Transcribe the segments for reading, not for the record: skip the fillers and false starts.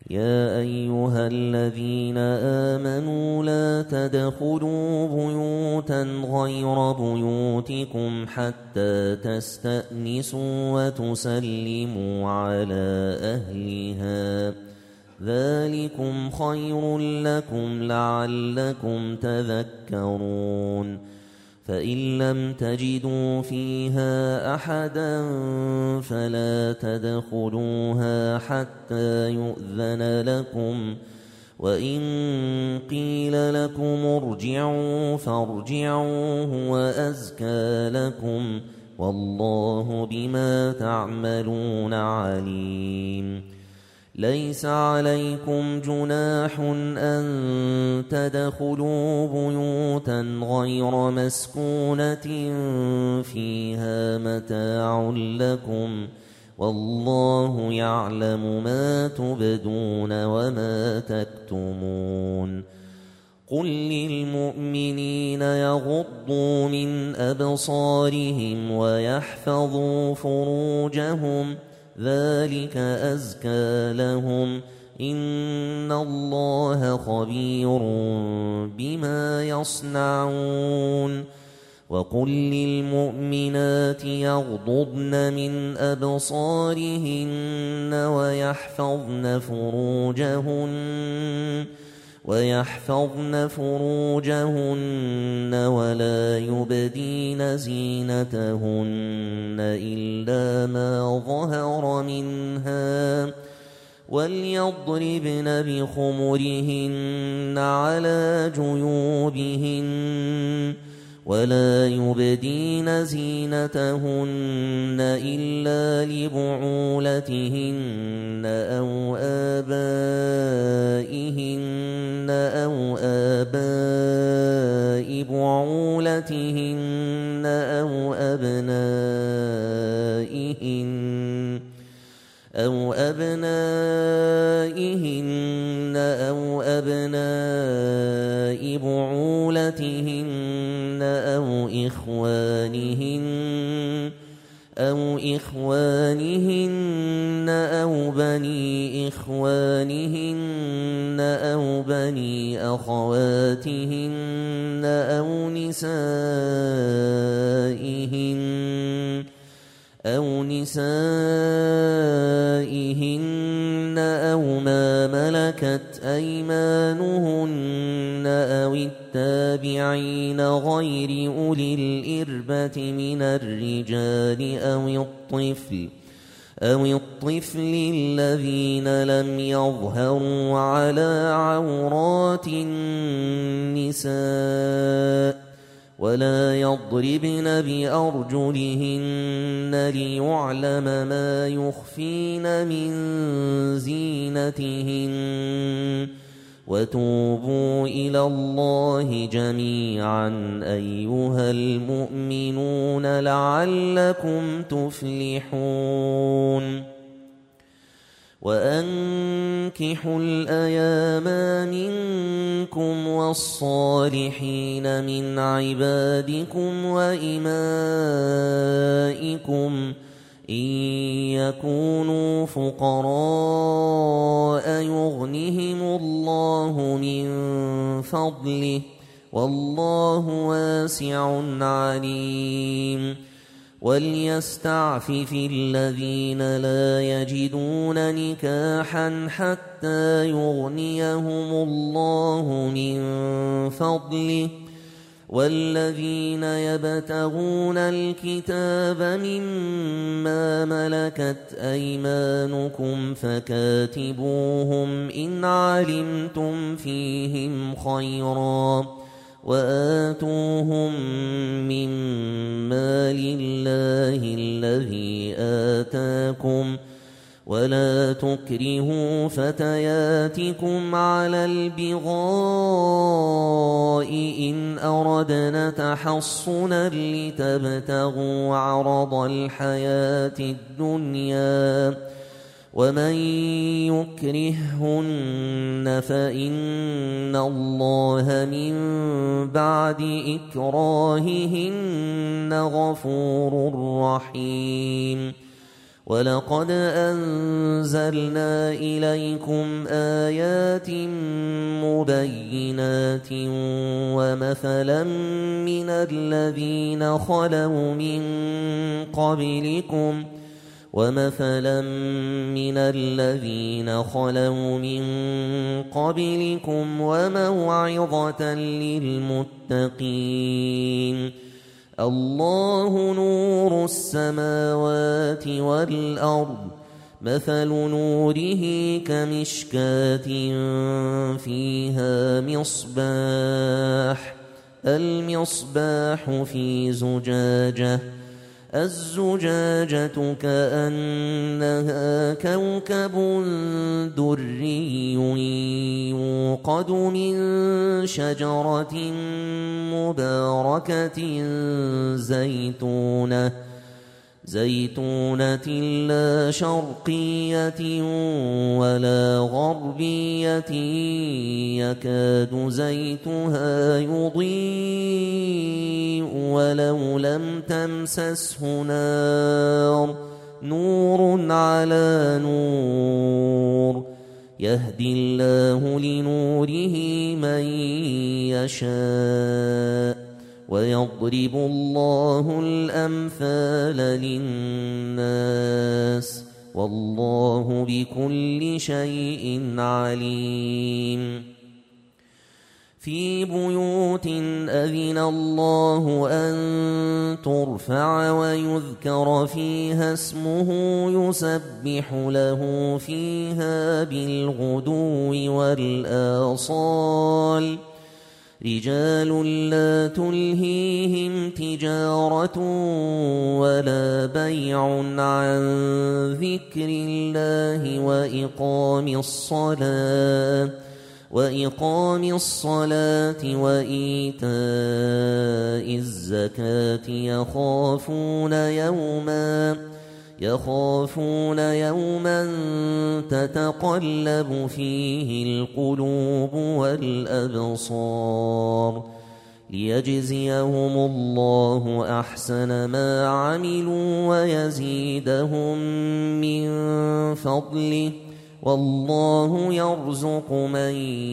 يا أيها الذين آمنوا لا تدخلوا بيوتا غير بيوتكم حتى تستأنسوا وتسلموا على أهلها ذلكم خير لكم لعلكم تذكرون فإن لم تجدوا فيها أحدا فلا تدخلوها حتى يؤذن لكم وإن قيل لكم ارجعوا فارجعوا هو أزكى لكم والله بما تعملون عليم ليس عليكم جناح أن تدخلوا بيوتا غير مسكونة فيها متاع لكم والله يعلم ما تبدون وما تكتمون قل للمؤمنين يغضوا من أبصارهم ويحفظوا فروجهم ذلك أزكى لهم إن الله خبير بما يصنعون وقل للمؤمنات يغضضن من أبصارهن ويحفظن فروجهن ولا يبدين زينتهن إلا ما ظهر منها وليضربن بخمرهن على جيوبهن ولا يبدين زينتهن إلا لبعولتهن أو آباء بعولتهن أو أبناء بعولتهن أو إخوانهن أو بني إخوانهن أو بني أخواتهن أو نسائهن أو ما ملكت أيمانهن أو التابعين غير أولي الإربة من الرجال أو الطفل الذين لم يظهروا على عورات النساء ولا يضربن بأرجلهن ليعلم ما يخفين من زينتهن وتوبوا إلى الله جميعا أيها المؤمنون لعلكم تفلحون وأنكحوا الأيام منكم والصالحين من عبادكم وإمائكم إن يكونوا فقراء يغنهم الله من فضله والله واسع عليم وليستعفف الذين لا يجدون نكاحا حتى يغنيهم الله من فضله والذين يبتغون الكتاب مما ملكت أيمانكم فكاتبوهم إن علمتم فيهم خيرا وآتوهم مما لله الذي آتاكم ولا تكرهوا فتياتكم على البغاء إن أردنا تحصنا لتبتغوا عرض الحياة الدنيا ومن يكرههن فإن الله من بعد إكراههن غفور رحيم ولقد أنزلنا إليكم آيات مبينات ومثلا من الذين خلوا من قبلكم وموعظة للمتقين الله نور السماوات والأرض مثل نوره كمشكاة فيها المصباح في زجاجة الزجاجة كأنها كوكب دري يوقد من شجرة مباركة زيتونة لا شرقية ولا غربية يكاد زيتها يضيء ولو لم تمسسه نور على نور يهدي الله لنوره من يشاء ويضرب الله الأمثال للناس والله بكل شيء عليم في بيوت أذن الله أن ترفع ويذكر فيها اسمه يسبح له فيها بالغدو والآصال رجال لا تلهيهم تجارة ولا بيع عن ذكر الله وإقام الصلاة وإيتاء الزكاة يخافون يوما تتقلب فيه القلوب والأبصار ليجزيهم الله أحسن ما عملوا ويزيدهم من فضله والله يرزق من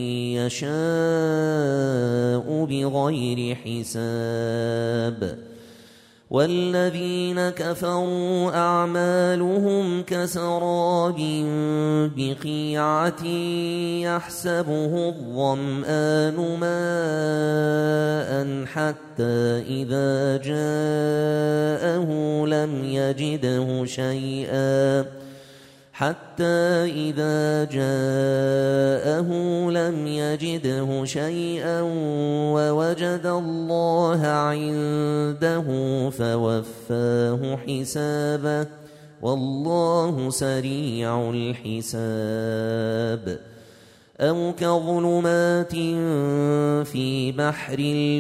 يشاء بغير حساب والذين كفروا أعمالهم كسراب بقيعة يحسبه الظمآن ماء حتى إذا جاءه لم يجده شيئا ووجد الله عنده فوفاه حسابه والله سريع الحساب أو كظلمات في بحر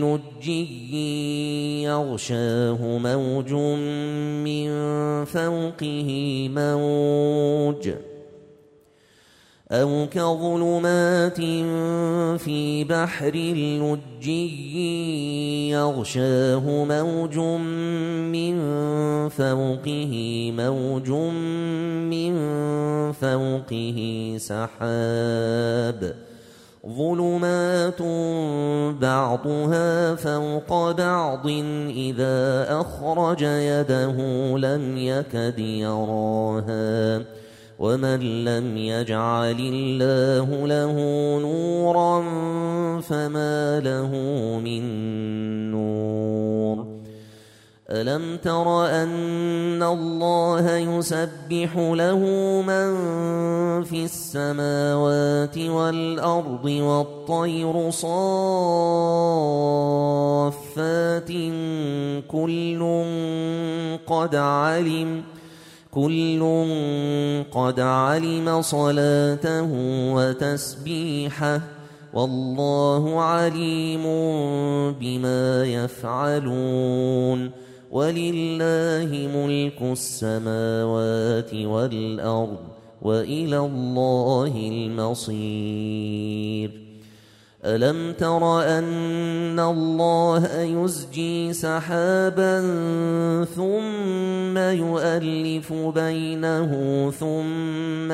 لجي يغشاه موج من فوقه موج من فوقه سحاب ظلمات بعضها فوق بعض إذا أخرج يده لم يكد يراها ومن لم يجعل الله له نورا فما له من نور ألم تر أن الله يسبح له من في السماوات والأرض والطير صافات كل قد علم صلاته وتسبيحه والله عليم بما يفعلون ولله ملك السماوات والأرض وإلى الله المصير ألم تر أن الله يزجي سحابا ثم يؤلف بينه ثم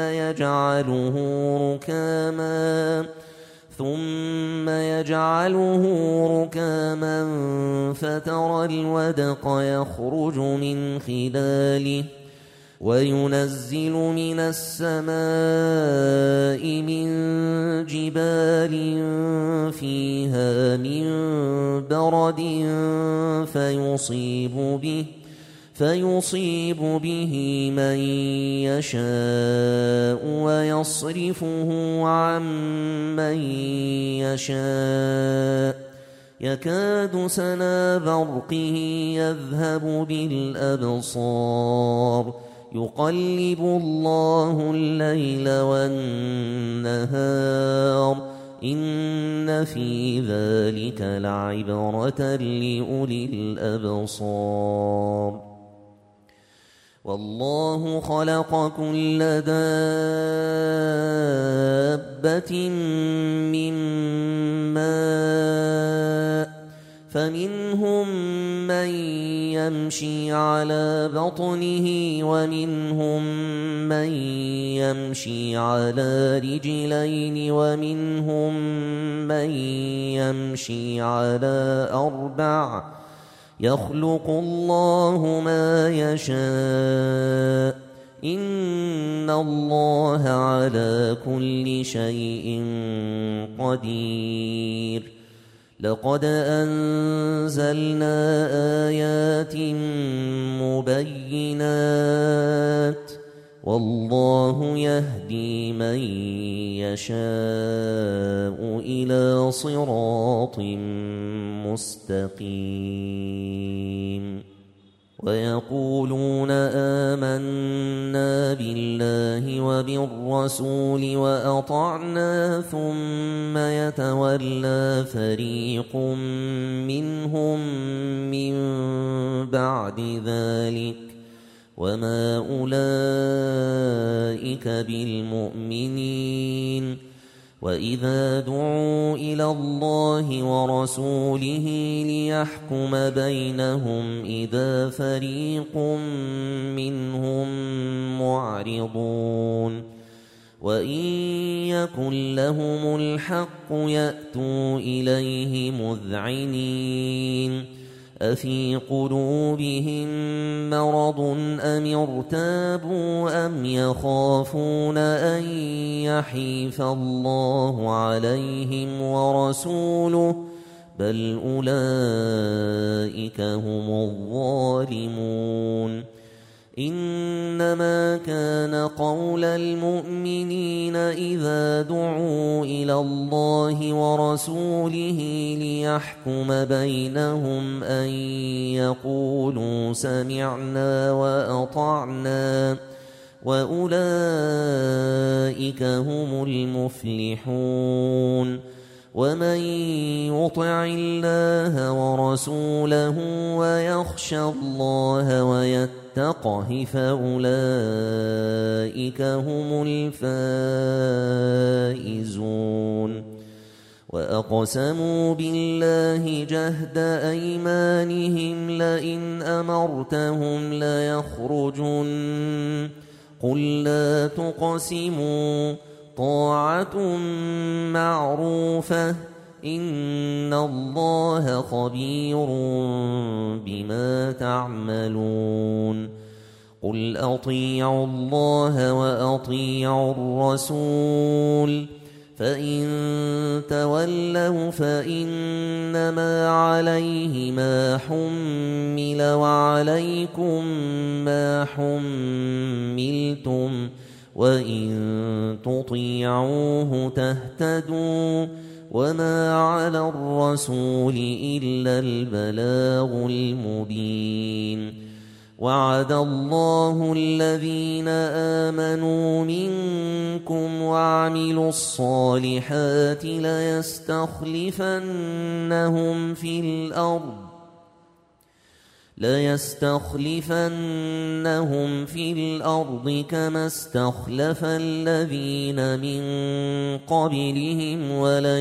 يجعله ركاما فترى الودق يخرج من خلاله وينزل من السماء من جبال فيها من برد فيصيب به من يشاء ويصرفه عن من يشاء يكاد سنا برقه يذهب بالأبصار يقلب الله الليل والنهار إن في ذلك لعبرة لأولي الأبصار والله خلق كل دابة من ماء فمنهم من يمشي على بطنه ومنهم من يمشي على رجلين ومنهم من يمشي على أربع يخلق الله ما يشاء إن الله على كل شيء قدير لقد أنزلنا آيات مبينات والله يهدي من يشاء إلى صراط مستقيم ويقولون آمنا بالله وبالرسول وأطعنا ثم يتولى فريق منهم من بعد ذلك وما أولئك بالمؤمنين وإذا دعوا إلى الله ورسوله ليحكم بينهم إذا فريق منهم معرضون وإن يكن لهم الحق يأتوا إليه مذعنين أفي قلوبهم مرض أم ارتابوا أم يخافون أن يحيف الله عليهم ورسوله بل أولئك هم الظالمون إنما كان قول المؤمنين إذا دعوا إلى الله ورسوله ليحكم بينهم أن يقولوا سمعنا وأطعنا وأولئك هم المفلحون ومن يطع الله ورسوله ويخشى الله ويتقه فأولئك هم الفائزون وأقسموا بالله جهد أيمانهم لئن أمرتهم ليخرجن قل لا تقسموا طاعة معروفة إن الله خبير بما تعملون قل أطيعوا الله وأطيعوا الرسول فإن تولوا فإنما عليه ما حمل وعليكم ما حملتم وإن تطيعوه تهتدوا وما على الرسول إلا البلاغ المبين وعد الله الذين آمنوا منكم وعملوا الصالحات ليستخلفنهم في الأرض كما استخلف الذين من قبلهم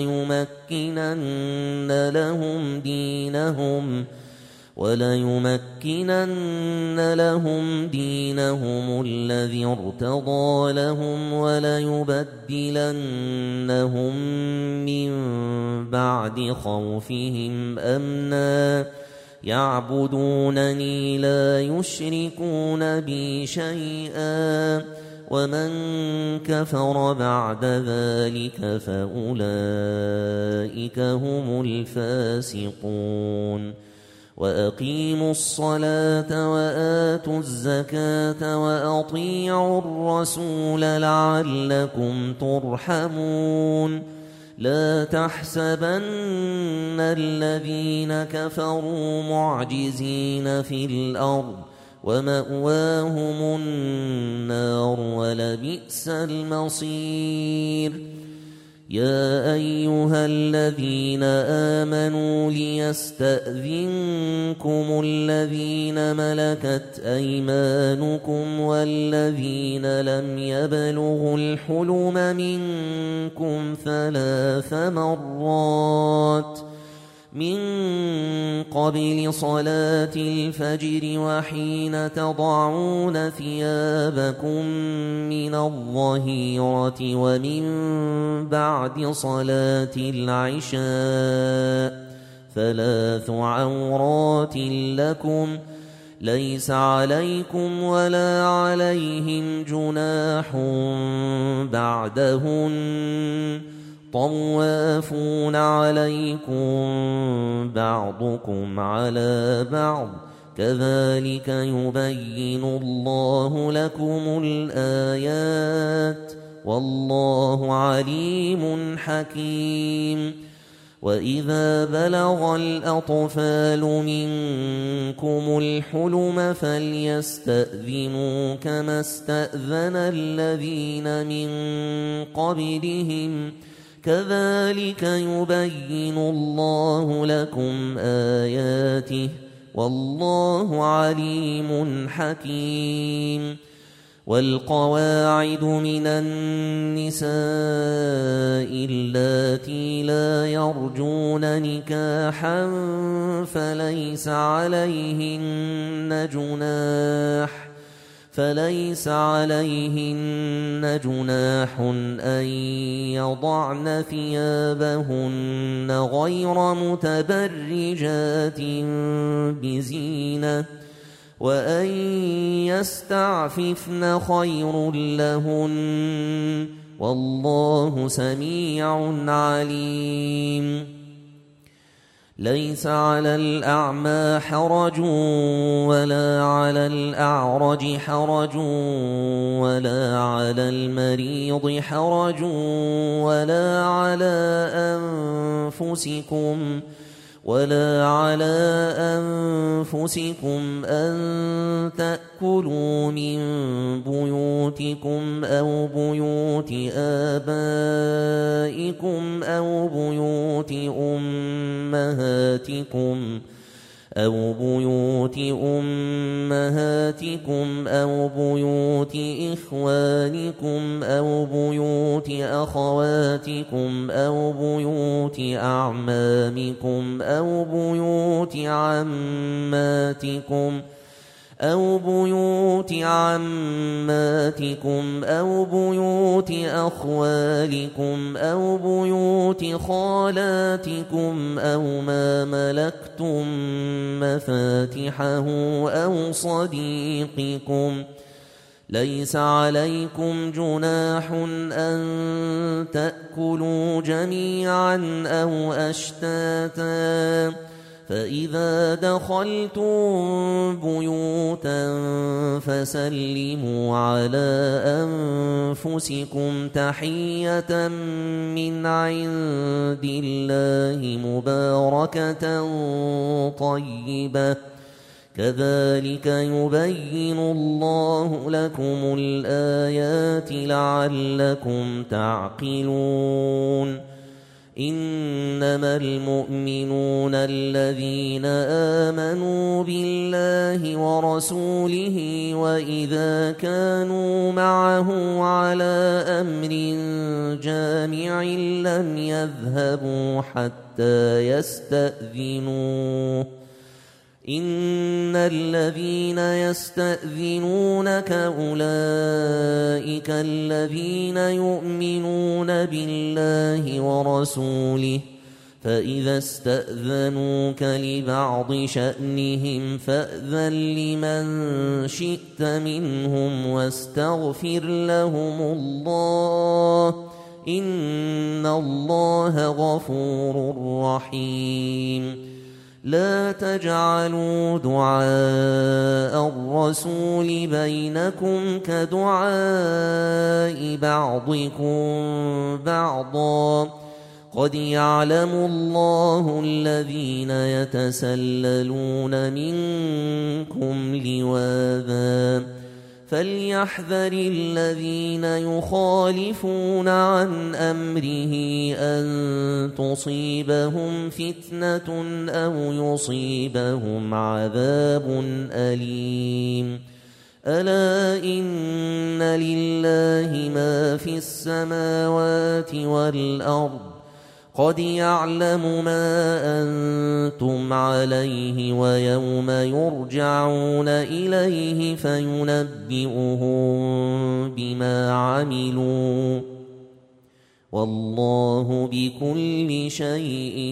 وليمكنن لهم دينهم الذي ارتضى لهم وليبدلنهم من بعد خوفهم أمنا يعبدونني لا يشركون بي شيئا ومن كفر بعد ذلك فأولئك هم الفاسقون وأقيموا الصلاة وآتوا الزكاة وأطيعوا الرسول لعلكم ترحمون لا تحسبن الذين كفروا معجزين في الأرض ومأواهم النار ولبئس المصير يا أيها الذين آمنوا ليستأذنكم الذين ملكت أيمانكم والذين لم يبلغوا الحلم منكم 3 مرات من قبل صلاة الفجر وحين تضعون ثيابكم من الظهيرة ومن بعد صلاة العشاء 3 عورات لكم ليس عليكم ولا عليهم جناح بعدهن طوافون عليكم بعضكم على بعض كذلك يبين الله لكم الآيات والله عليم حكيم وإذا بلغ الأطفال منكم الحلم فليستأذنوا كما استأذن الذين من قبلهم كذلك يبين الله لكم آياته والله عليم حكيم والقواعد من النساء اللاتي لا يرجون نكاحا فليس عليهن جناح أن يضعن ثيابهن غير متبرجات بزينة وأن يستعففن خير لهن والله سميع عليم ليس على الأعمى حرج ولا على الأعرج حرج ولا على المريض حرج ولا على أنفسكم أن تأكلوا من بيوتكم أو بيوت آبائكم أو بيوت أمهاتكم أو بيوت إخوانكم أو بيوت أخواتكم أو بيوت أعمامكم أو بيوت عماتكم أو بيوت أخوالكم أو بيوت خالاتكم أو ما ملكتم مفاتحه أو صديقكم ليس عليكم جناح أن تأكلوا جميعا أو أشتاتا فإذا دخلتم بيوتا فسلموا على أنفسكم تحية من عند الله مباركة طيبة كذلك يبين الله لكم الآيات لعلكم تعقلون إنما المؤمنون الذين آمنوا بالله ورسوله وإذا كانوا معه على أمر جامع لم يذهبوا حتى يستأذنوه إن الذين يستأذنونك أولئك الذين يؤمنون بالله ورسوله فإذا استأذنوك لبعض شأنهم فأذن لمن شئت منهم واستغفر لهم الله إن الله غفور رحيم لا تجعلوا دعاء الرسول بينكم كدعاء بعضكم بعضا قد يعلم الله الذين يتسللون منكم لواذا فليحذر الذين يخالفون عن أمره أن تصيبهم فتنة أو يصيبهم عذاب أليم ألا إن لله ما في السماوات والأرض قد يعلم ما أنتم عليه ويوم يرجعون إليه فينبئهم بما عملوا والله بكل شيء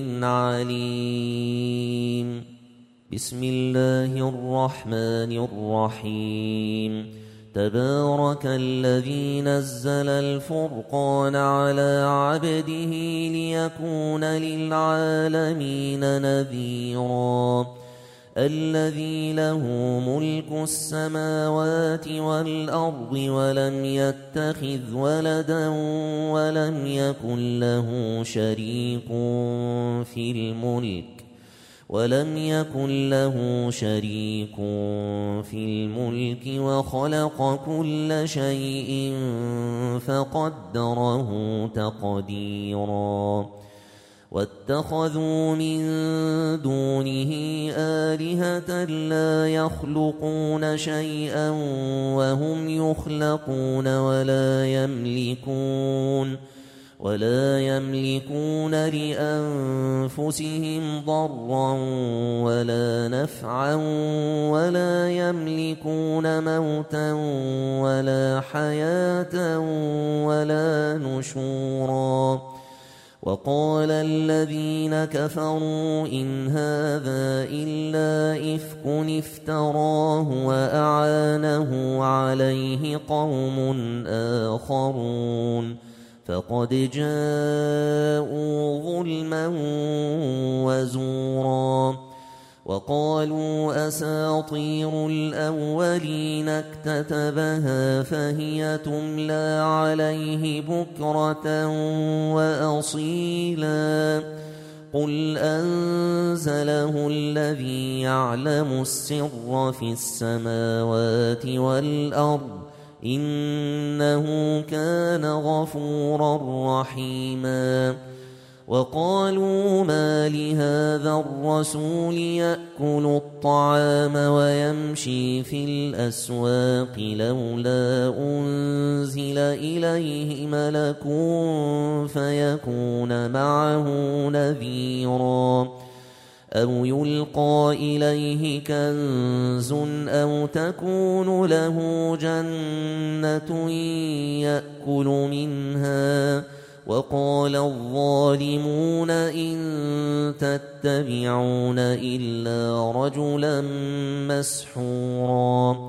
عليم بسم الله الرحمن الرحيم تبارك الذي نزل الفرقان على عبده ليكون للعالمين نذيرا الذي له ملك السماوات والأرض ولم يتخذ ولدا ولم يكن له شريك في الملك وخلق كل شيء فقدره تقديرا واتخذوا من دونه آلهة لا يخلقون شيئا وهم يخلقون ولا يملكون لأنفسهم ضرا ولا نفعا ولا يملكون موتا ولا حياة ولا نشورا وقال الذين كفروا إن هذا إلا إفك افتراه وأعانه عليه قوم آخرون فقد جاءوا ظلما وزورا وقالوا أساطير الأولين اكتتبها فهي تملى عليه بكرة وأصيلا قل أنزله الذي يعلم السر في السماوات والأرض إنه كان غفورا رحيما وقالوا ما لهذا الرسول يأكل الطعام ويمشي في الأسواق لولا أنزل إليه ملك فيكون معه نذيرا أو يلقى إليه كنز أو تكون له جنة يأكل منها وقال الظالمون إن تتبعون إلا رجلا مسحورا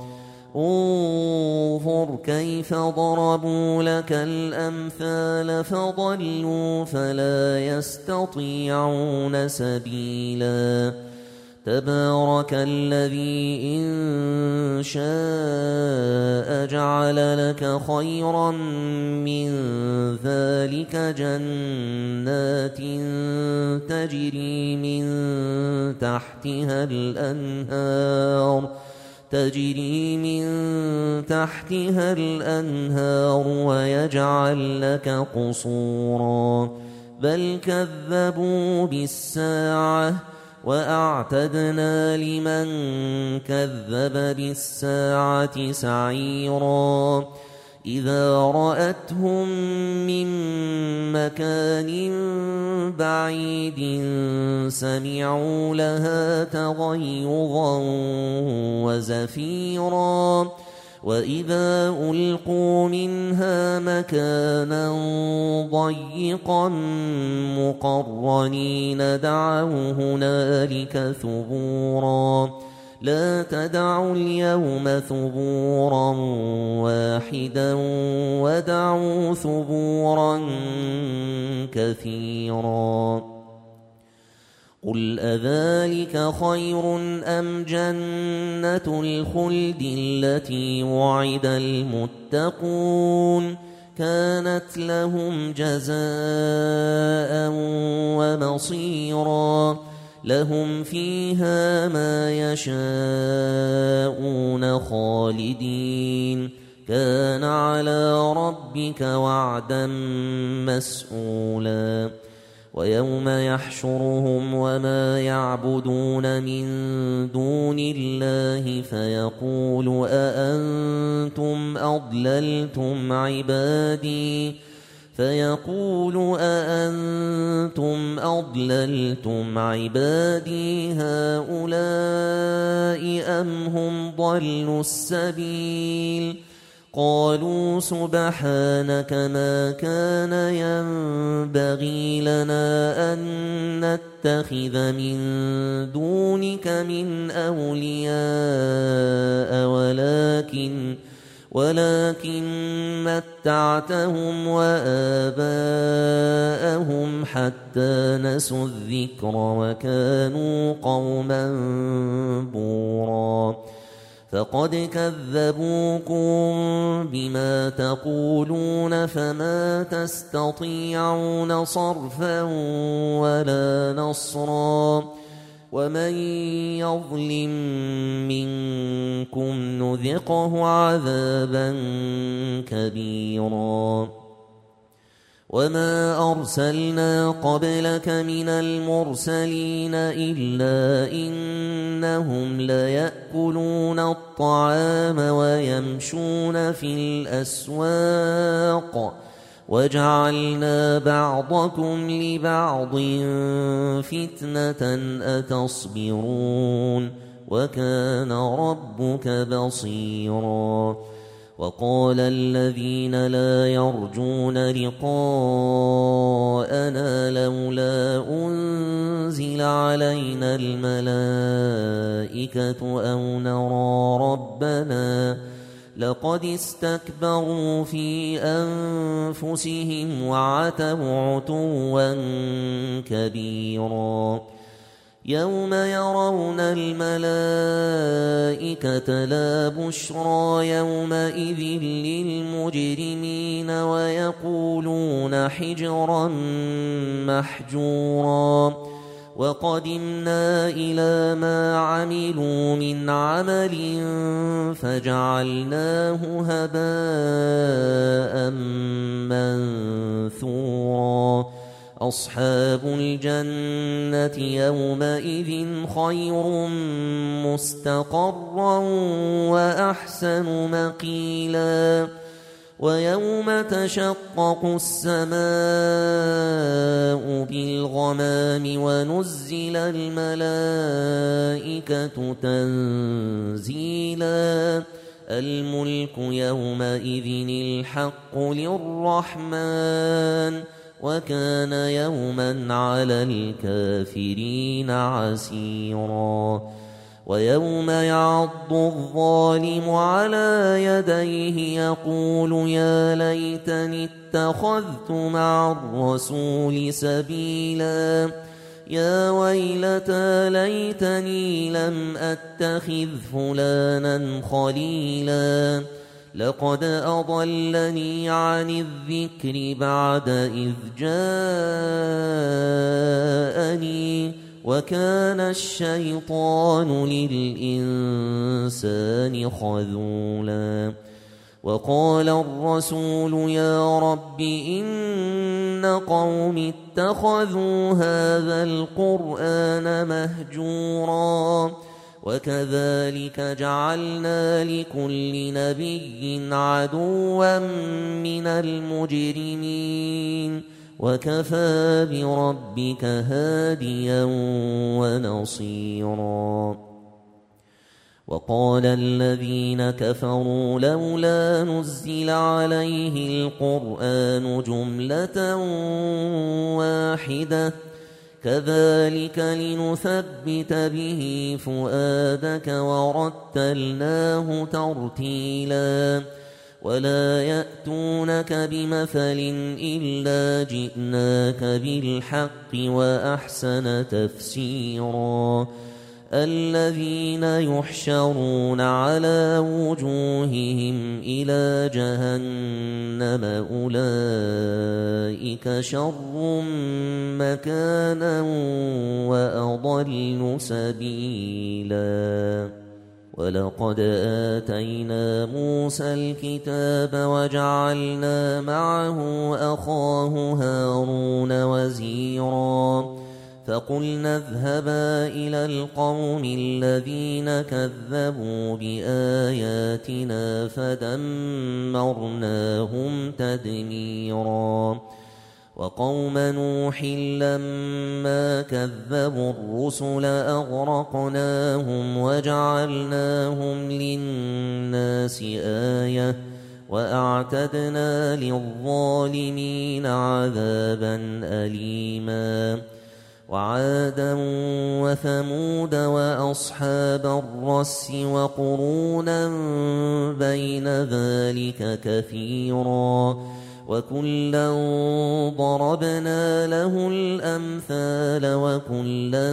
انظر كيف ضربوا لك الأمثال فضلوا فلا يستطيعون سبيلا تبارك الذي إن شاء جعل لك خيرا من ذلك جنات تجري من تحتها الأنهار ويجعل لك قصورا بل كذبوا بالساعة وأعتدنا لمن كذب بالساعة سعيرا إذا رأتهم من مكان بعيد سمعوا لها تغيظا وزفيرا وإذا ألقوا منها مكانا ضيقا مقرنين دعوا هنالك ثبورا لا تدعوا اليوم ثبورا واحدا ودعوا ثبورا كثيرا قل أذلك خير أم جنة الخلد التي وعد المتقون كانت لهم جزاء ومصيرا لهم فيها ما يشاءون خالدين كان على ربك وعدا مسئولا ويوم يحشرهم وما يعبدون من دون الله فيقول أأنتم أضللتم عبادي هؤلاء أم هم ضلوا السبيل قالوا سبحانك ما كان ينبغي لنا أن نتخذ من دونك من أولياء ولكن متعتهم وآباءهم حتى نسوا الذكر وكانوا قوما بورا فقد كذبوكم بما تقولون فما تستطيعون صرفا ولا نصرا ومن يظلم منكم نذقه عذابا كبيرا وما أرسلنا قبلك من المرسلين إلا إنهم ليأكلون الطعام ويمشون في الأسواق وجعلنا بعضكم لبعض فتنة أتصبرون وكان ربك بصيرا وقال الذين لا يرجون لقاءنا لولا أنزل علينا الملائكة أو نرى ربنا لقد استكبروا في أنفسهم وعتوا عتوا كبيرا يوم يرون الملائكة لا بشرى يومئذ للمجرمين ويقولون حجرا محجورا وقدمنا إلى ما عملوا من عمل فجعلناه هباء منثورا أصحاب الجنة يومئذ خير مستقرا وأحسن مقيلا ويوم تشقق السماء بالغمام ونزل الملائكة تنزيلا الملك يومئذ الحق للرحمن وكان يوما على الكافرين عسيرا ويوم يعض الظالم على يديه يقول يا ليتني اتخذت مع الرسول سبيلا يا ويلتى ليتني لم أتخذ فلانا خليلا لقد أضلني عن الذكر بعد إذ جاءني وكان الشيطان للإنسان خذولا وقال الرسول يا رب إن قوم اتخذوا هذا القرآن مهجورا وكذلك جعلنا لكل نبي عدوا من المجرمين وكفى بربك هاديا ونصيرا وقال الذين كفروا لولا نزل عليه القرآن جملة واحدة كذلك لنثبت به فؤادك ورتلناه ترتيلا ولا يأتونك بمثل إلا جئناك بالحق وأحسن تفسيرا الذين يحشرون على وجوههم إلى جهنم أولئك شر مكانا وأضل سبيلا ولقد آتينا موسى الكتاب وجعلنا معه أخاه هارون وزيرا فقلنا اذهبا إلى القوم الذين كذبوا بآياتنا فدمرناهم تدميرا وقوم نوح لما كذبوا الرسل أغرقناهم وجعلناهم للناس آية وأعتدنا للظالمين عذابا أليما وعادا وثمود وأصحاب الرس وقرونا بين ذلك كثيرا وكلا ضربنا له الأمثال وكلا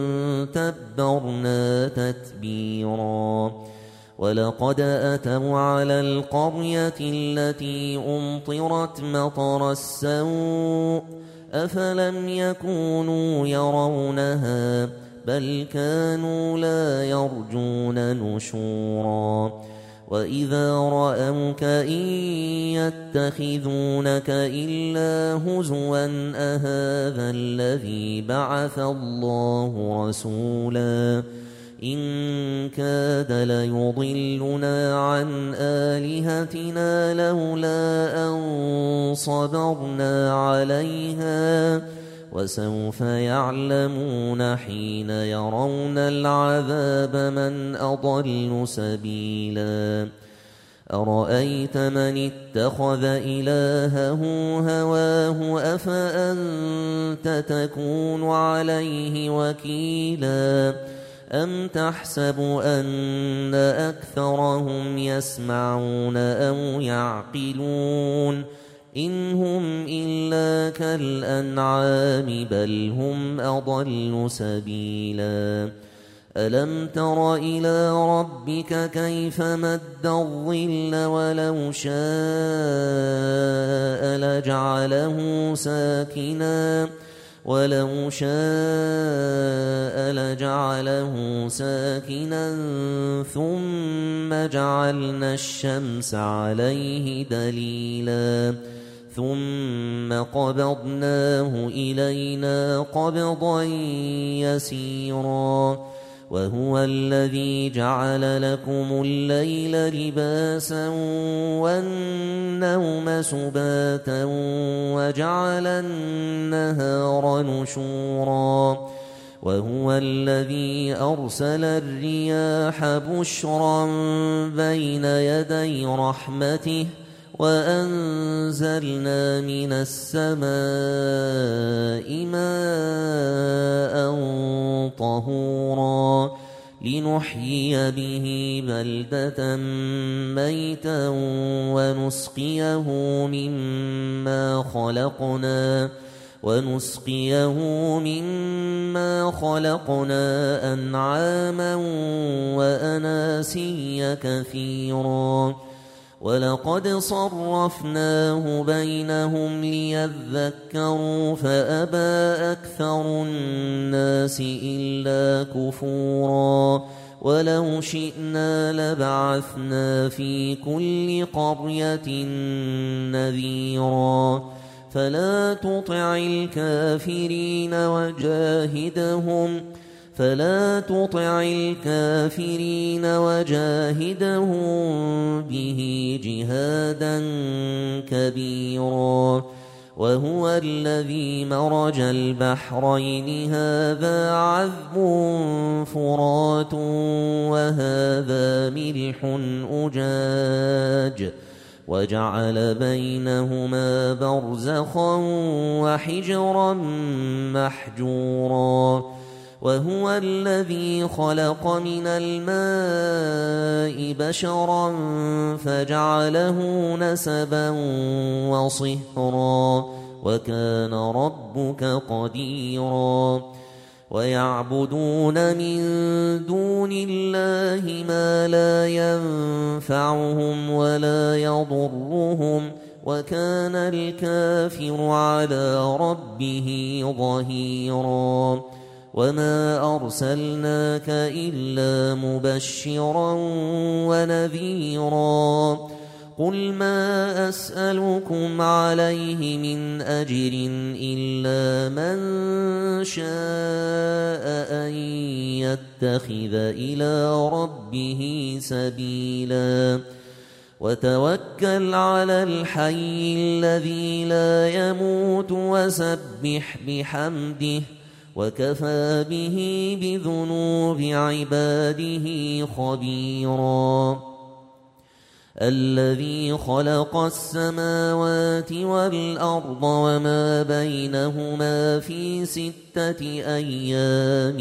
تبرنا تتبيرا ولقد أتوا على القرية التي أمطرت مطر السوء أفلم يكونوا يرونها بل كانوا لا يرجون نشورا وإذا رأوك إن يتخذونك إلا هزوا أهذا الذي بعث الله رسولا إن كاد ليضلنا عن آلهتنا لولا أن صبرنا عليها وسوف يعلمون حين يرون العذاب من أضل سبيلا أرأيت من اتخذ إلهه هواه أفأنت تكون عليه وكيلا أم تحسب أن أكثرهم يسمعون أو يعقلون إن هم إلا كالأنعام بل هم أضل سبيلا ألم تر إلى ربك كيف مد الظل ولو شاء لجعله ساكنا ثم جعلنا الشمس عليه دليلا ثم قبضناه إلينا قبضا يسيرا وهو الذي جعل لكم الليل لباسا والنوم سباتا وجعل النهار نشورا وهو الذي أرسل الرياح بشرا بين يدي رحمته وأنزلنا من السماء ماء طهورا لنحيي به بلدة ميتا ونسقيه مما خلقنا أنعاما وأناسيا كثيرا ولقد صرفناه بينهم ليذكروا فأبى أكثر الناس إلا كفورا ولو شئنا لبعثنا في كل قرية نذيرا فلا تطع الكافرين وجاهدهم به جهادا كبيرا وهو الذي مرج البحرين هذا عذب فرات وهذا ملح أجاج وجعل بينهما برزخا وحجرا محجورا وهو الذي خلق من الماء بشرا فجعله نسبا وصهرا وكان ربك قديرا ويعبدون من دون الله ما لا ينفعهم ولا يضرهم وكان الكافر على ربه ظهيرا وما أرسلناك إلا مبشرا ونذيرا قل ما أسألكم عليه من أجر إلا من شاء أن يتخذ إلى ربه سبيلا وتوكل على الحي الذي لا يموت وسبح بحمده وكفى به بذنوب عباده خبيرا الذي خلق السماوات والأرض وما بينهما في 6 أيام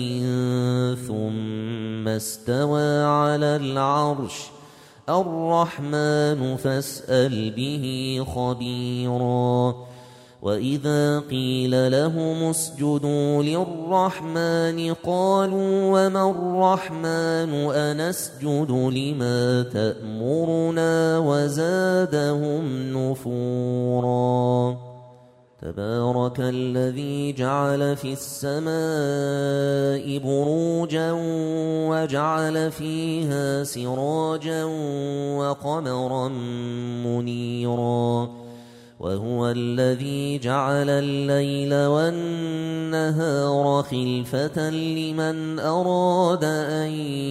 ثم استوى على العرش الرحمن فاسأل به خبيرا وإذا قيل لهم اسجدوا للرحمن قالوا وما الرحمن أنسجد لما تأمرنا وزادهم نفورا تبارك الذي جعل في السماء بروجا وجعل فيها سراجا وقمرا منيرا وهو الذي جعل الليل والنهار خلفة لمن أراد أن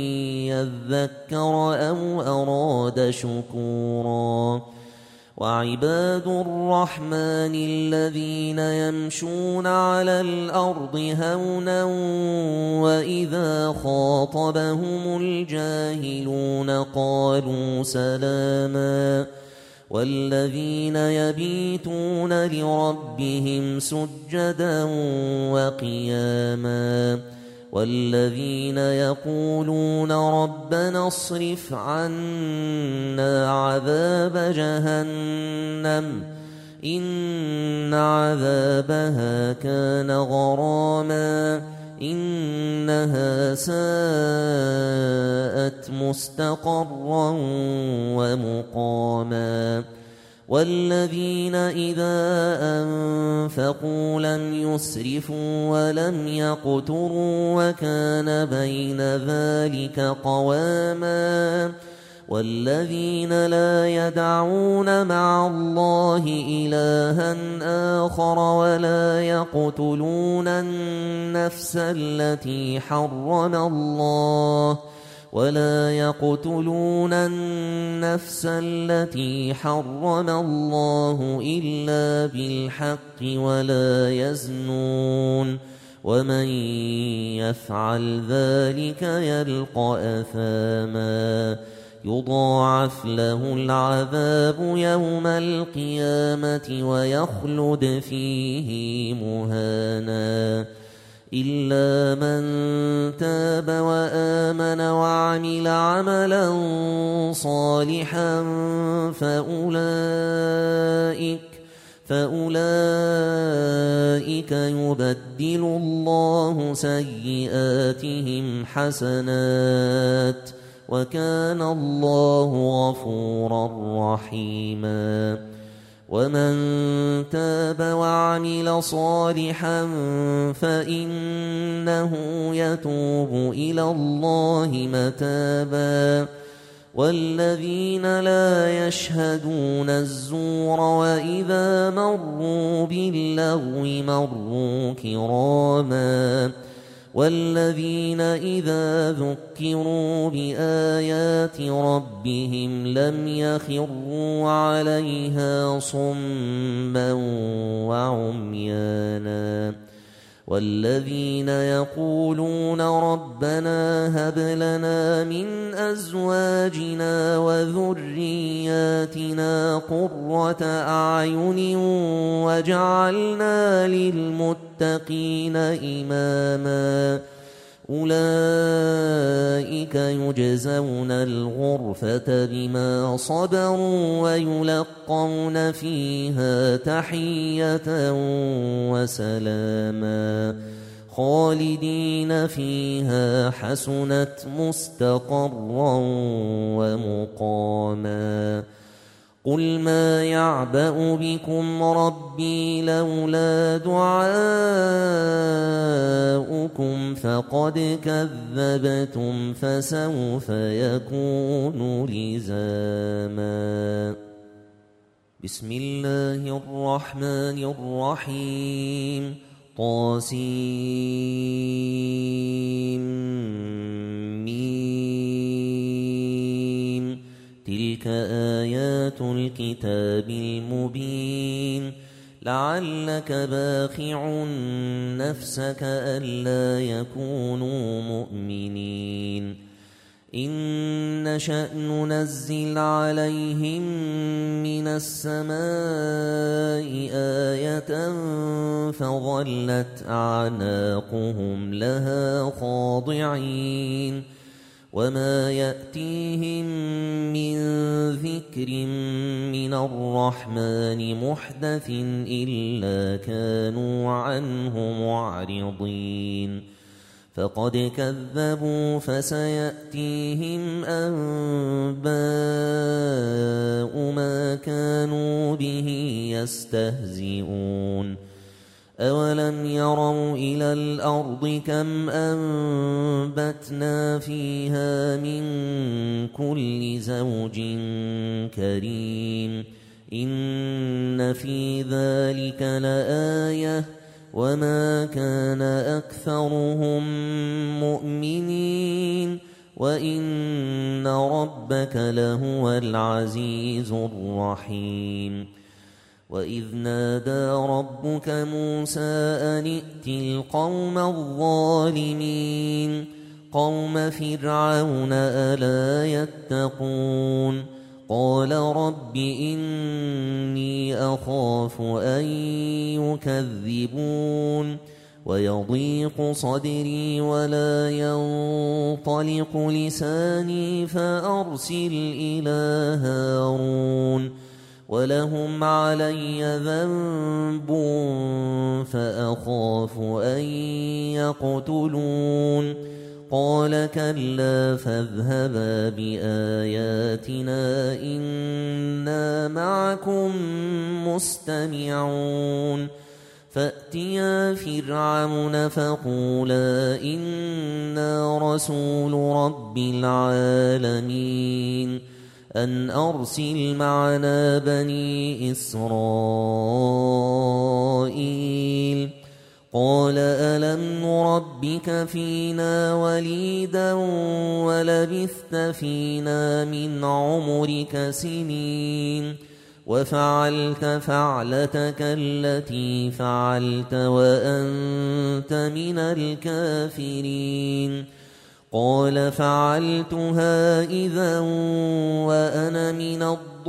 يذكر أو أراد شكورا وعباد الرحمن الذين يمشون على الأرض هونا وإذا خاطبهم الجاهلون قالوا سلاما والذين يبيتون لربهم سجدا وقياما والذين يقولون ربنا اصرف عنا عذاب جهنم إن عذابها كان غراما إنها ساءت مستقرا ومقاما والذين إذا أنفقوا لم يسرفوا ولم يقتروا وكان بين ذلك قواما والذين لا يدعون مع الله إلها آخر ولا يقتلون النفس التي حرم الله إلا بالحق ولا يزنون ومن يفعل ذلك يلقى أثاما يضاعف له العذاب يوم القيامة ويخلد فيه مهانا إلا من تاب وآمن وعمل عملا صالحا فأولئك يبدل الله سيئاتهم حسنات وكان الله غفورا رحيما ومن تاب وعمل صالحا فإنه يتوب إلى الله متابا والذين لا يشهدون الزور وإذا مروا باللغو مروا كراما والذين إذا ذكروا بآيات ربهم لم يخروا عليها صما وعميانا والذين يقولون ربنا هب لنا من أزواجنا وذرياتنا قرة أعين واجعلنا للمتقين إماما أولئك يجزون الغرفة بما صبروا ويلقون فيها تحية وسلاما خالدين فيها حسنت مستقرا ومقاما قل ما يعبأ بكم ربي لولا دعاؤكم فقد كذبتم فسوف يكون لزاما بسم الله الرحمن الرحيم طاسيم تلك آيات الكتاب المبين لعلك باخع نفسك ألا يكونوا مؤمنين إن نشأ ننزل عليهم من السماء آية فظلت أعناقهم لها خاضعين وما يأتيهم من ذكر من الرحمن محدث إلا كانوا عنه معرضين فقد كذبوا فسيأتيهم أنباء ما كانوا به يستهزئون أولم يروا إلى الأرض كم أنبتنا فيها من كل زوج كريم إن في ذلك لآية وما كان أكثرهم مؤمنين وإن ربك لهو العزيز الرحيم وإذ نادى ربك موسى أن ائت القوم الظالمين قوم فرعون ألا يتقون قال رب إني أخاف أن يكذبون ويضيق صدري ولا ينطلق لساني فأرسل إلى هارون ولهم علي ذنب فأخاف أن يقتلون قال كلا فاذهبا بآياتنا إنا معكم مستمعون فأتيا فرعون فقولا إنا رسول رب العالمين أن أرسل معنا بني إسرائيل قال ألم نربك فينا وليدا ولبثت فينا من عمرك سنين وفعلت فعلتك التي فعلت وأنت من الكافرين قال فعلتها إذا وأنا من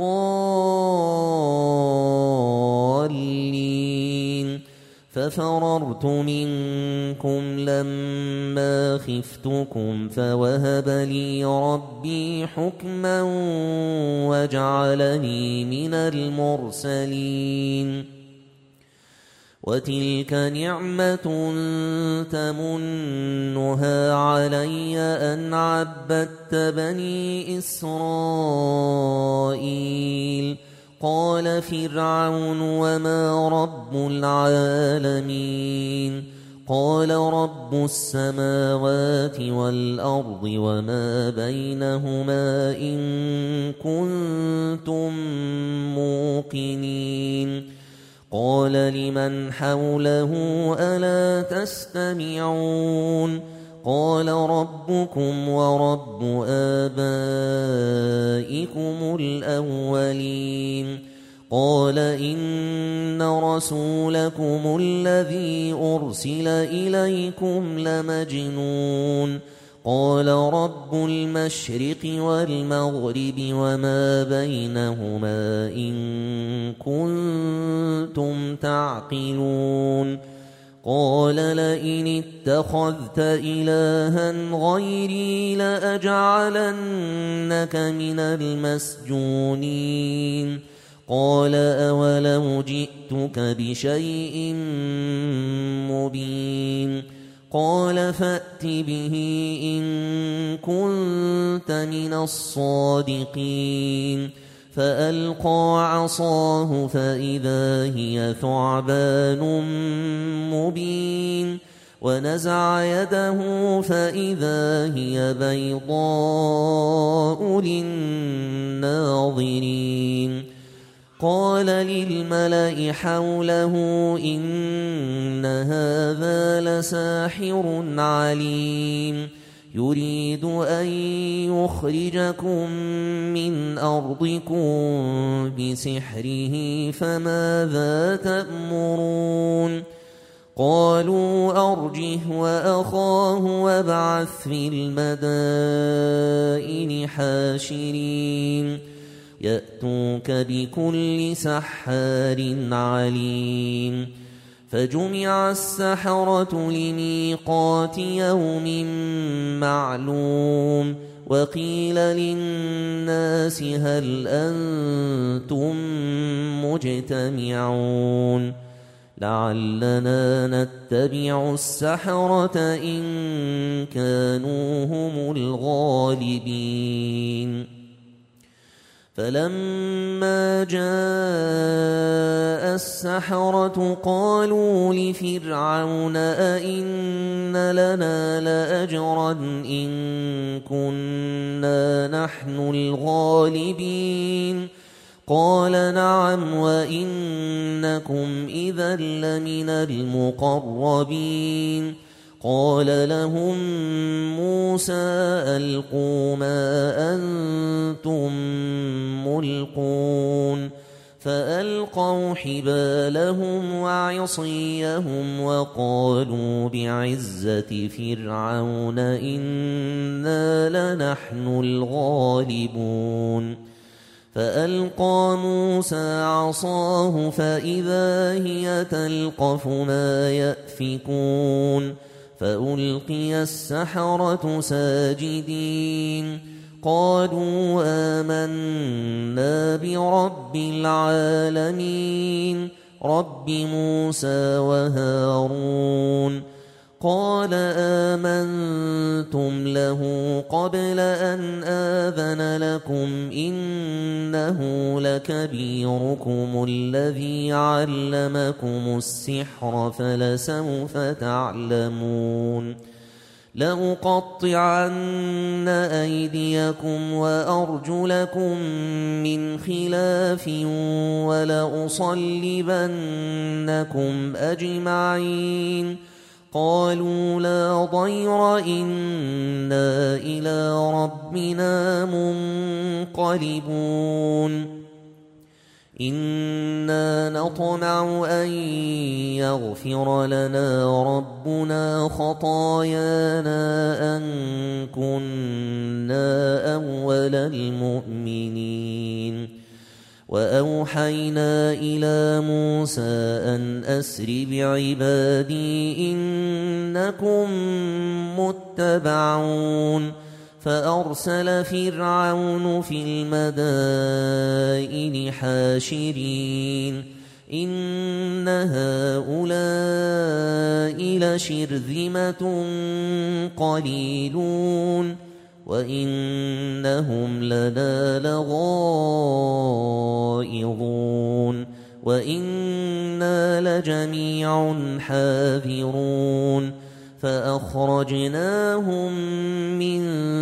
الضالين ففررت منكم لما خفتكم فوهب لي ربي حكما وجعلني من المرسلين وتلك نعمة تمنها علي أن عبدت بني إسرائيل قال فرعون وما رب العالمين قال رب السماوات والأرض وما بينهما إن كنتم موقنين قال لمن حوله ألا تستمعون قال ربكم ورب آبائكم الأولين قال إن رسولكم الذي أرسل إليكم لمجنون قال رب المشرق والمغرب وما بينهما إن كنتم تعقلون قال لئن اتخذت إلها غيري لأجعلنك من المسجونين قال أولو جئتك بشيء مبين قال فأت به إن كنت من الصادقين فألقى عصاه فإذا هي ثعبان مبين ونزع يده فإذا هي بيضاء للناظرين قال للملأ حوله إن هذا لساحر عليم يريد أن يخرجكم من أرضكم بسحره فماذا تأمرون قالوا أرجه وأخاه وابعث في المدائن حاشرين يأتوك بكل سحار عليم فجمع السحرة لميقات يوم معلوم وقيل للناس هل أنتم مجتمعون لعلنا نتبع السحرة إن كانوا هم الغالبين فلما جاء السحرة قالوا لفرعون أئن لنا لأجرا إن كنا نحن الغالبين قال نعم وإنكم إذا لمن المقربين قال لهم موسى ألقوا ما أنتم ملقون فألقوا حبالهم وعصيهم وقالوا بعزة فرعون إنا لنحن الغالبون فألقى موسى عصاه فإذا هي تلقف ما يأفكون فألقي السحرة ساجدين قالوا آمنا برب العالمين رب موسى وهارون قال آمنتم له قبل أن آذن لكم إنه لكبيركم الذي علمكم السحر فلسوف تعلمون لأقطعن أيديكم وأرجلكم من خلاف ولأصلبنكم أجمعين قالوا لا ضير إنا إلى ربنا منقلبون إنا نطمع أن يغفر لنا ربنا خطايانا أن كنا أول المؤمنين وأوحينا إلى موسى أن أسر بعبادي إنكم متبعون فأرسل فرعون في المدائن حاشرين إن هؤلاء لشرذمة قليلون وإنهم لنا لغائظون وإنا لجميع حاذرون فأخرجناهم من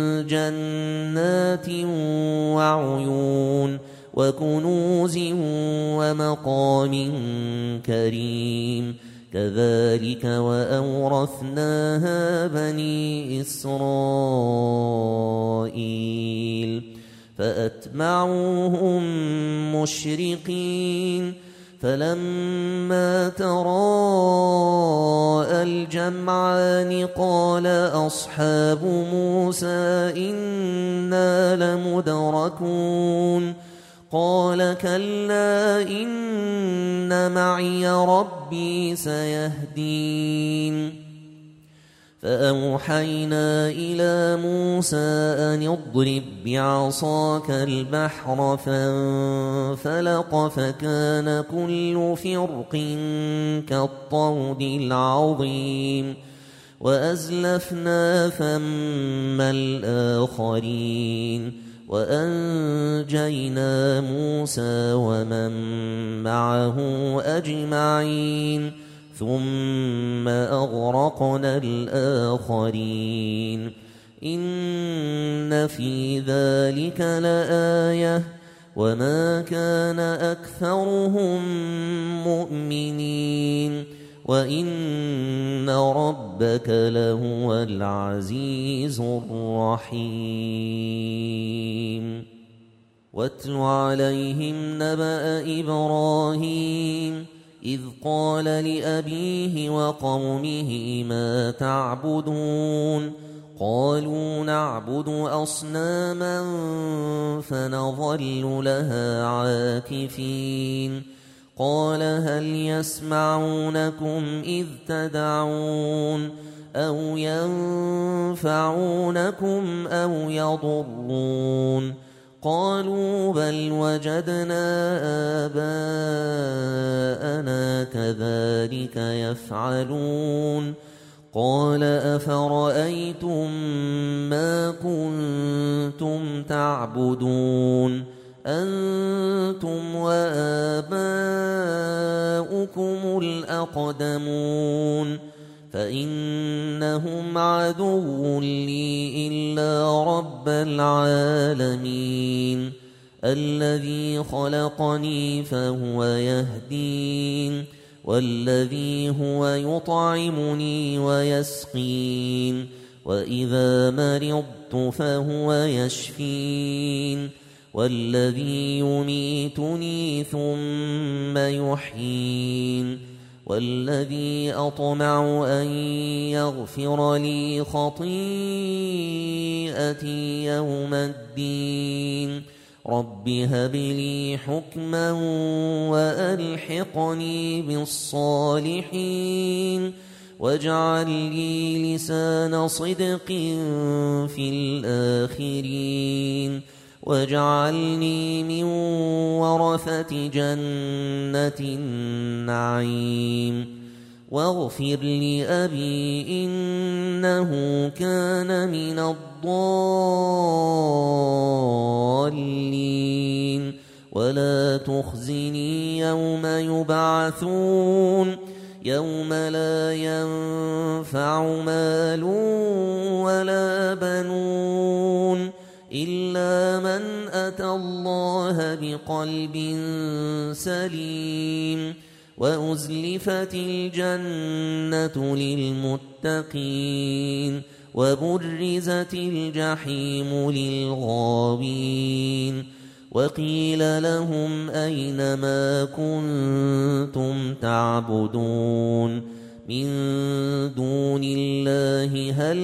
جنات وعيون وكنوز ومقام كريم كذلك وأورثناها بني إسرائيل فأتبعوهم مشرقين فلما تراءى الجمعان قال أصحاب موسى إنا لمدركون قال كلا إن معي ربي سيهدين فأوحينا إلى موسى أن اضرب بعصاك البحر فانفلق فكان كل فرق كالطود العظيم وأزلفنا ثم الآخرين وأنجينا موسى ومن معه أجمعين ثم أغرقنا الآخرين إن في ذلك لآية وما كان أكثرهم مؤمنين وإن ربك لهو العزيز الرحيم واتل عليهم نبأ إبراهيم إذ قال لأبيه وقومه ما تعبدون قالوا نعبد أصناما فنظل لها عاكفين قال هل يسمعونكم إذ تدعون أو ينفعونكم أو يضرون قالوا بل وجدنا آباءنا كذلك يفعلون قال أفرأيتم ما كنتم تعبدون أنتم وآباؤكم الأقدمون فإنهم عدو لي إلا رب العالمين الذي خلقني فهو يهدين والذي هو يطعمني ويسقين وإذا مرضت فهو يشفين والذي يميتني ثم يحيين والذي أطمع أن يغفر لي خطيئتي يوم الدين رب هب لي حكما وألحقني بالصالحين واجعل لي لسان صدق في الآخرين واجعلني من ورثة جنة النعيم واغفر لأبي إنه كان من الضالين ولا تخزني يوم يبعثون يوم لا ينفع مال ولا بنون إلا من أتى الله بقلب سليم وأزلفت الجنة للمتقين وبرزت الجحيم للغاوين وقيل لهم أين ما كنتم تعبدون من دون الله هل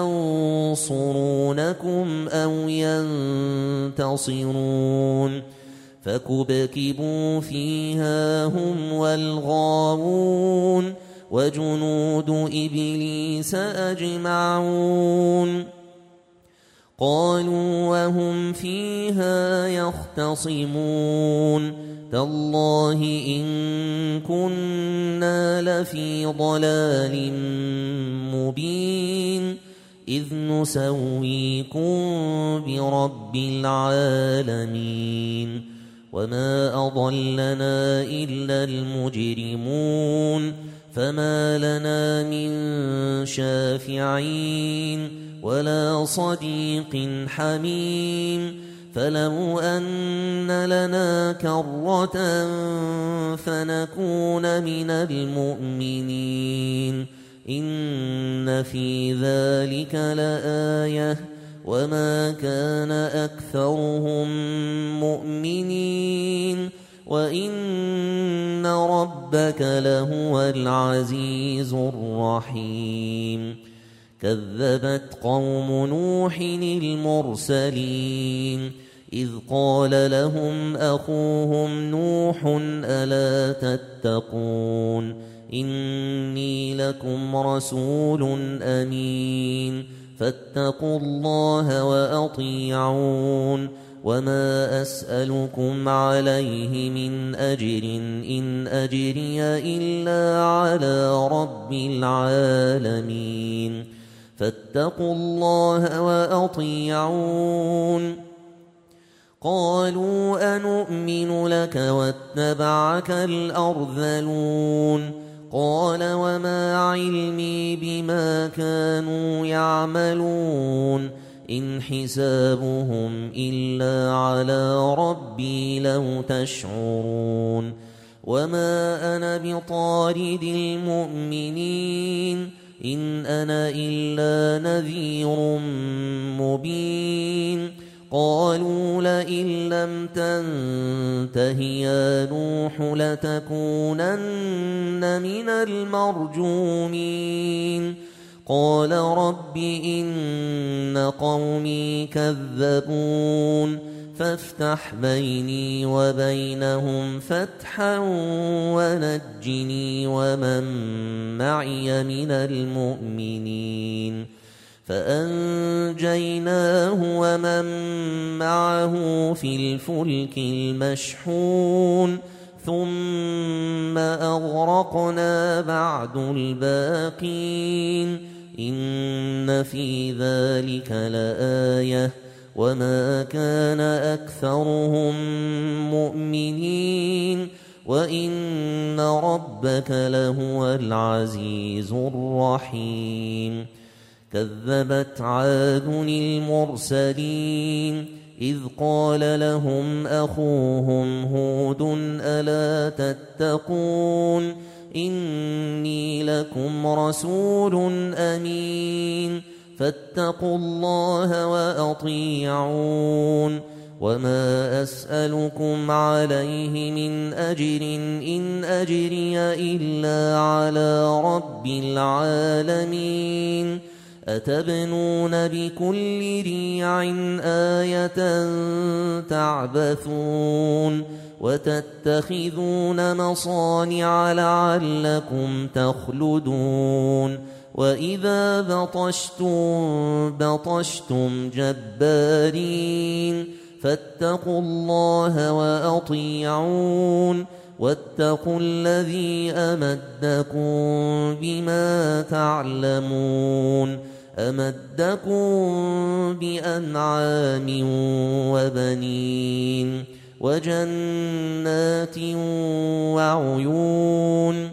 ينصرونكم أو ينتصرون فكبكبوا فيها هم والغاوون وجنود إبليس أجمعون قالوا وهم فيها يختصمون تالله إن كنا لفي ضلال مبين إذ نسويكم برب العالمين وما أضلنا إلا المجرمون فما لنا من شافعين ولا صديق حميم فلو أن لنا كرة فنكون من المؤمنين إن في ذلك لآية وما كان أكثرهم مؤمنين وإن ربك لهو العزيز الرحيم كذبت قوم نوح المرسلين إذ قال لهم أخوهم نوح ألا تتقون إني لكم رسول أمين فاتقوا الله وأطيعون وما أسألكم عليه من أجر إن أجري إلا على رب العالمين فاتقوا الله وأطيعون قالوا أنؤمن لك واتبعك الأرذلون قال وما علمي بما كانوا يعملون إن حسابهم إلا على ربي لو تشعرون وما أنا بطارد المؤمنين إن أنا إلا نذير مبين قالوا لئن لم تنته يا نوح لتكونن من المرجومين قال رب إن قومي كذبون فافتح بيني وبينهم فتحا ونجني ومن معي من المؤمنين فأنجيناه ومن معه في الفلك المشحون ثم أغرقنا بعد الباقين إن في ذلك لآية وما كان أكثرهم مؤمنين وإن ربك لهو العزيز الرحيم كذبت عاد المرسلين إذ قال لهم أخوهم هود ألا تتقون إني لكم رسول أمين فاتقوا الله وأطيعون وما أسألكم عليه من أجر إن أجري إلا على رب العالمين أتبنون بكل ريع آية تعبثون وتتخذون مصانع لعلكم تخلدون وإذا بطشتم جبارين فاتقوا الله وأطيعون واتقوا الذي أمدكم بما تعلمون أمدكم بأنعام وبنين وجنات وعيون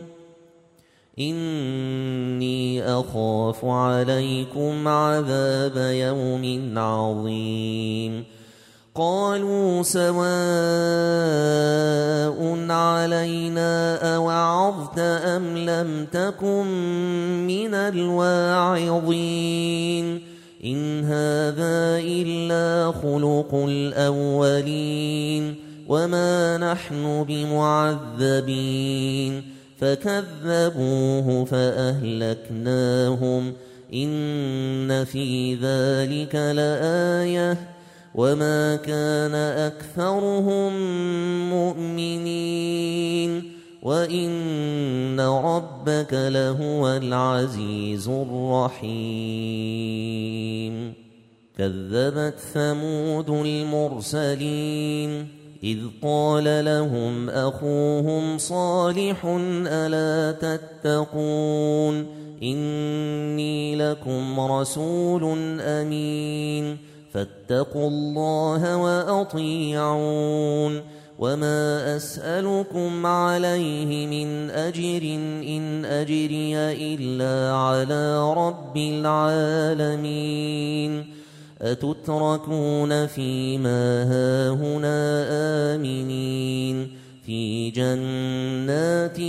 إني أخاف عليكم عذاب يوم عظيم قالوا سواء علينا أوعظت أم لم تكن من الواعظين إن هذا إلا خلق الأولين وما نحن بمعذبين فكذبوه فأهلكناهم إن في ذلك لآية وما كان أكثرهم مؤمنين وإن ربك لهو العزيز الرحيم كذبت ثمود المرسلين إذ قال لهم أخوهم صالح ألا تتقون إني لكم رسول أمين فاتقوا الله وأطيعون وما أسألكم عليه من أجر إن أجري إلا على رب العالمين أتتركون فيما هاهنا آمنين في جنات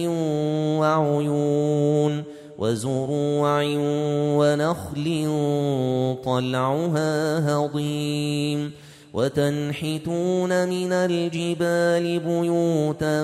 وعيون وزروع ونخل طلعها هضيم وتنحتون من الجبال بيوتا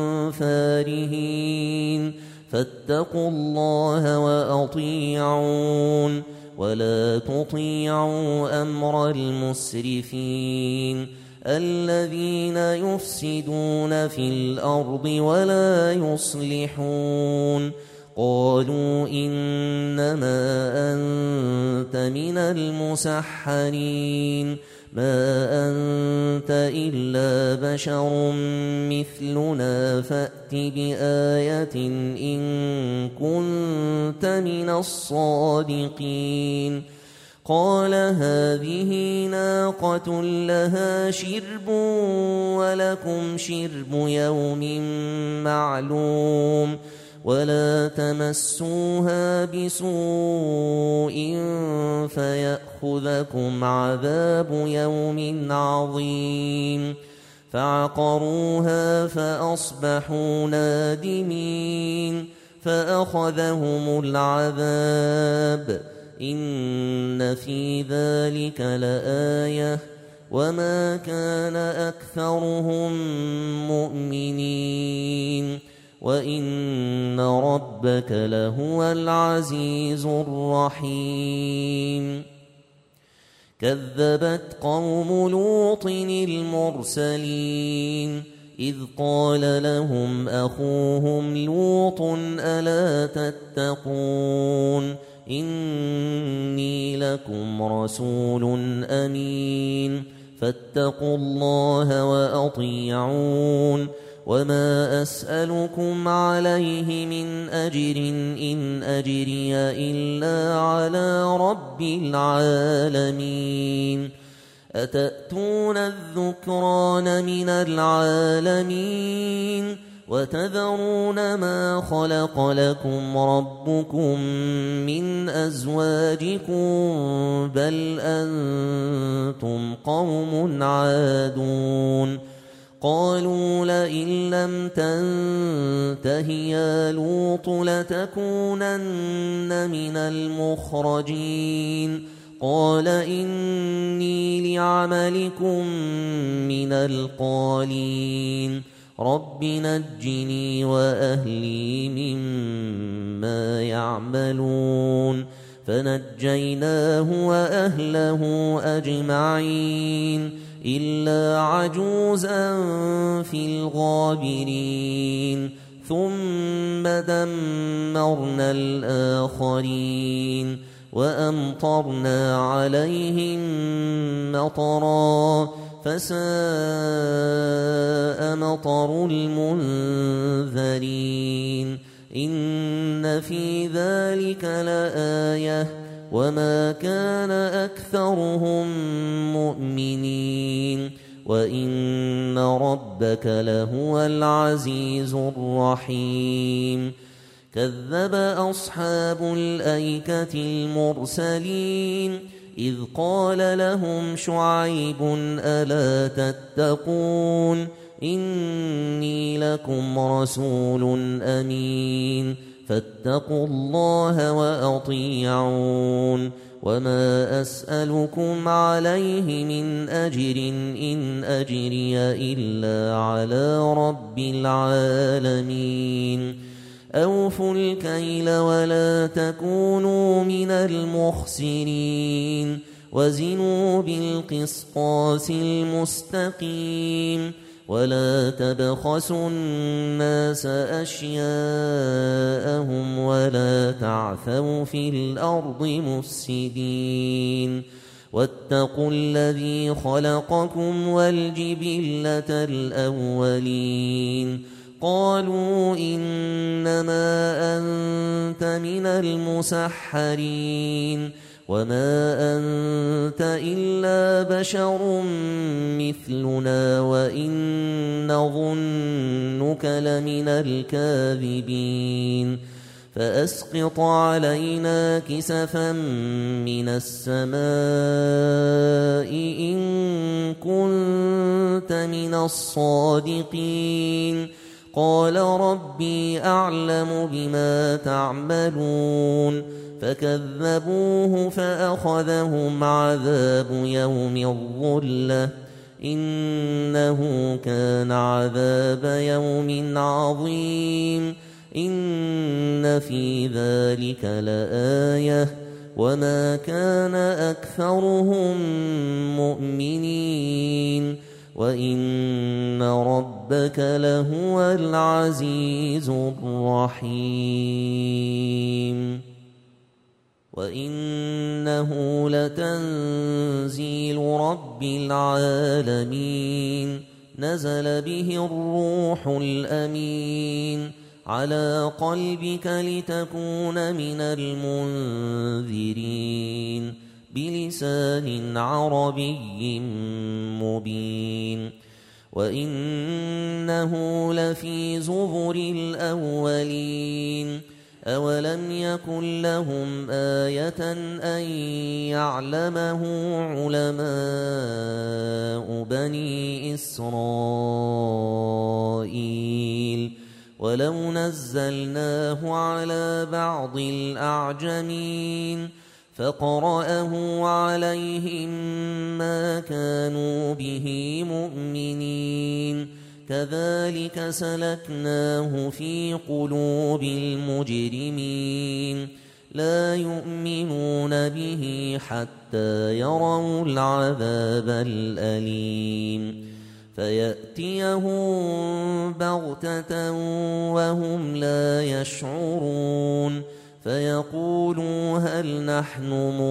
فارهين فاتقوا الله وأطيعون ولا تطيعوا أمر المسرفين الذين يفسدون في الأرض ولا يصلحون قالوا إنما أنت من المسحرين ما أنت إلا بشر مثلنا فأت بآية إن كنت من الصادقين قال هذه ناقة لها شرب ولكم شرب يوم معلوم ولا تمسوها بسوء فيأخذكم عذاب يوم عظيم فعقروها فأصبحوا نادمين فأخذهم العذاب إن في ذلك لآية وما كان أكثرهم مؤمنين وإن ربك لهو العزيز الرحيم كذبت قوم لوط المرسلين إذ قال لهم أخوهم لوط ألا تتقون إني لكم رسول أمين فاتقوا الله وأطيعون وما أسألكم عليه من أجر إن أجري إلا على رب العالمين أتأتون الذكران من العالمين وتذرون ما خلق لكم ربكم من أزواجكم بل أنتم قوم عادون قالوا لئن لم تنته يا لوط لتكونن من المخرجين قال إني لعملكم من القالين رب نجني وأهلي مما يعملون فنجيناه وأهله أجمعين إلا عجوزا في الغابرين ثم دمرنا الآخرين وأمطرنا عليهم مطرا فساء مطر المنذرين إن في ذلك لآية وما كان أكثرهم مؤمنين وإن ربك لهو العزيز الرحيم كذب أصحاب الأيكة المرسلين إذ قال لهم شعيب ألا تتقون إني لكم رسول أمين فاتقوا الله وأطيعون وما أسألكم عليه من أجر إن أجري إلا على رب العالمين أوفوا الكيل ولا تكونوا من المخسرين وزنوا بالقسطاس المستقيم ولا تبخسوا الناس أشياءهم ولا تعثوا في الأرض مفسدين واتقوا الذي خلقكم والجبلة الأولين قالوا إنما أنت من المسحرين وما أنت إلا بشر مثلنا وإن نظنك لمن الكاذبين فأسقط علينا كسفا من السماء إن كنت من الصادقين قال ربي أعلم بما تعملون فكذبوه فأخذهم عذاب يوم الظلة إنه كان عذاب يوم عظيم إن في ذلك لآية وما كان أكثرهم مؤمنين وإن ربك لهو العزيز الرحيم وإنه لتنزيل رب العالمين نزل به الروح الأمين على قلبك لتكون من المنذرين بلسان عربي مبين وإنه لفي زبر الأولين أولم يكن لهم آية أن يعلمه علماء بني إسرائيل ولو نزلناه على بعض الأعجمين فقرأه عليهم ما كانوا به مؤمنين كذلك سلكناه في قلوب المجرمين لا يؤمنون به حتى يروا العذاب الأليم فيأتيهم بغتة وهم لا يشعرون فيقولوا هل نحن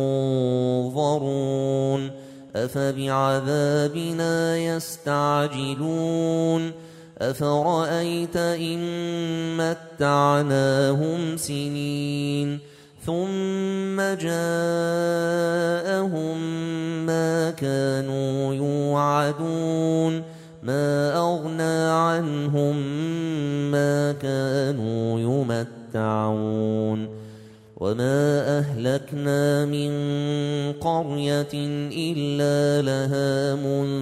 منظرون أفبعذابنا يستعجلون أفرأيت إن متعناهم سنين ثم جاءهم ما كانوا يوعدون ما أغنى عنهم ما كانوا يمتعون وما أهلكنا من قرية إلا لها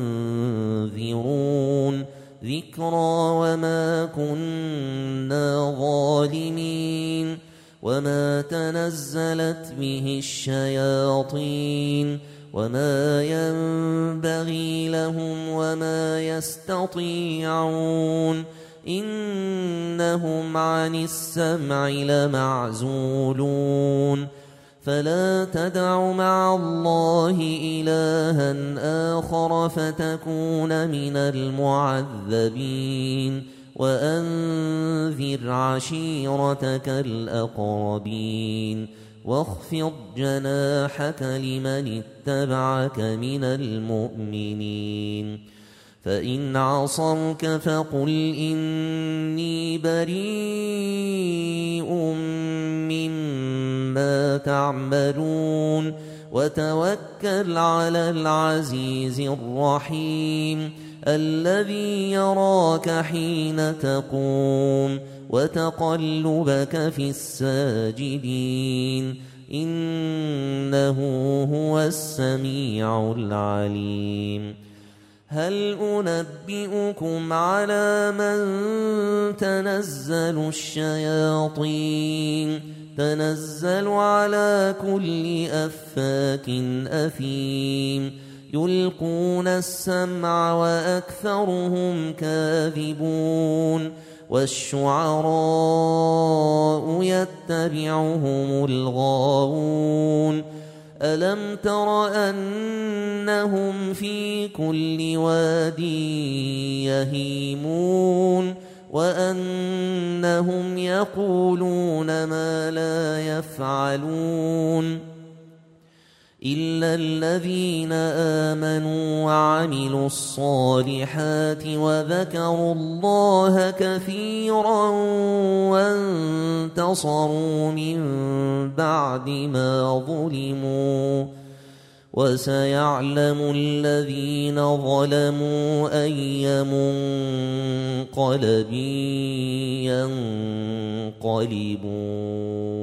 منذرون ذكرى وما كنا ظالمين وما تنزلت به الشياطين وما ينبغي لهم وما يستطيعون إنهم عن السمع لمعزولون فلا تدع مع الله إلها آخر فتكون من المعذبين وأنذر عشيرتك الأقربين واخفض جناحك لمن اتبعك من المؤمنين فإن عصوك فقل إني بريء مما تعملون وتوكل على العزيز الرحيم الذي يراك حين تقوم وتقلبك في الساجدين إنه هو السميع العليم هل أنبئكم على من تنزل الشياطين تنزل على كل أفاك أثيم يلقون السمع وأكثرهم كاذبون والشعراء يتبعهم الغاوون ألم تر أنهم في كل واد يهيمون وأنهم يقولون ما لا يفعلون إلا الذين آمنوا وعملوا الصالحات وذكروا الله كثيرا وانتصروا من بعد ما ظلموا وسيعلم الذين ظلموا أي منقلب ينقلبون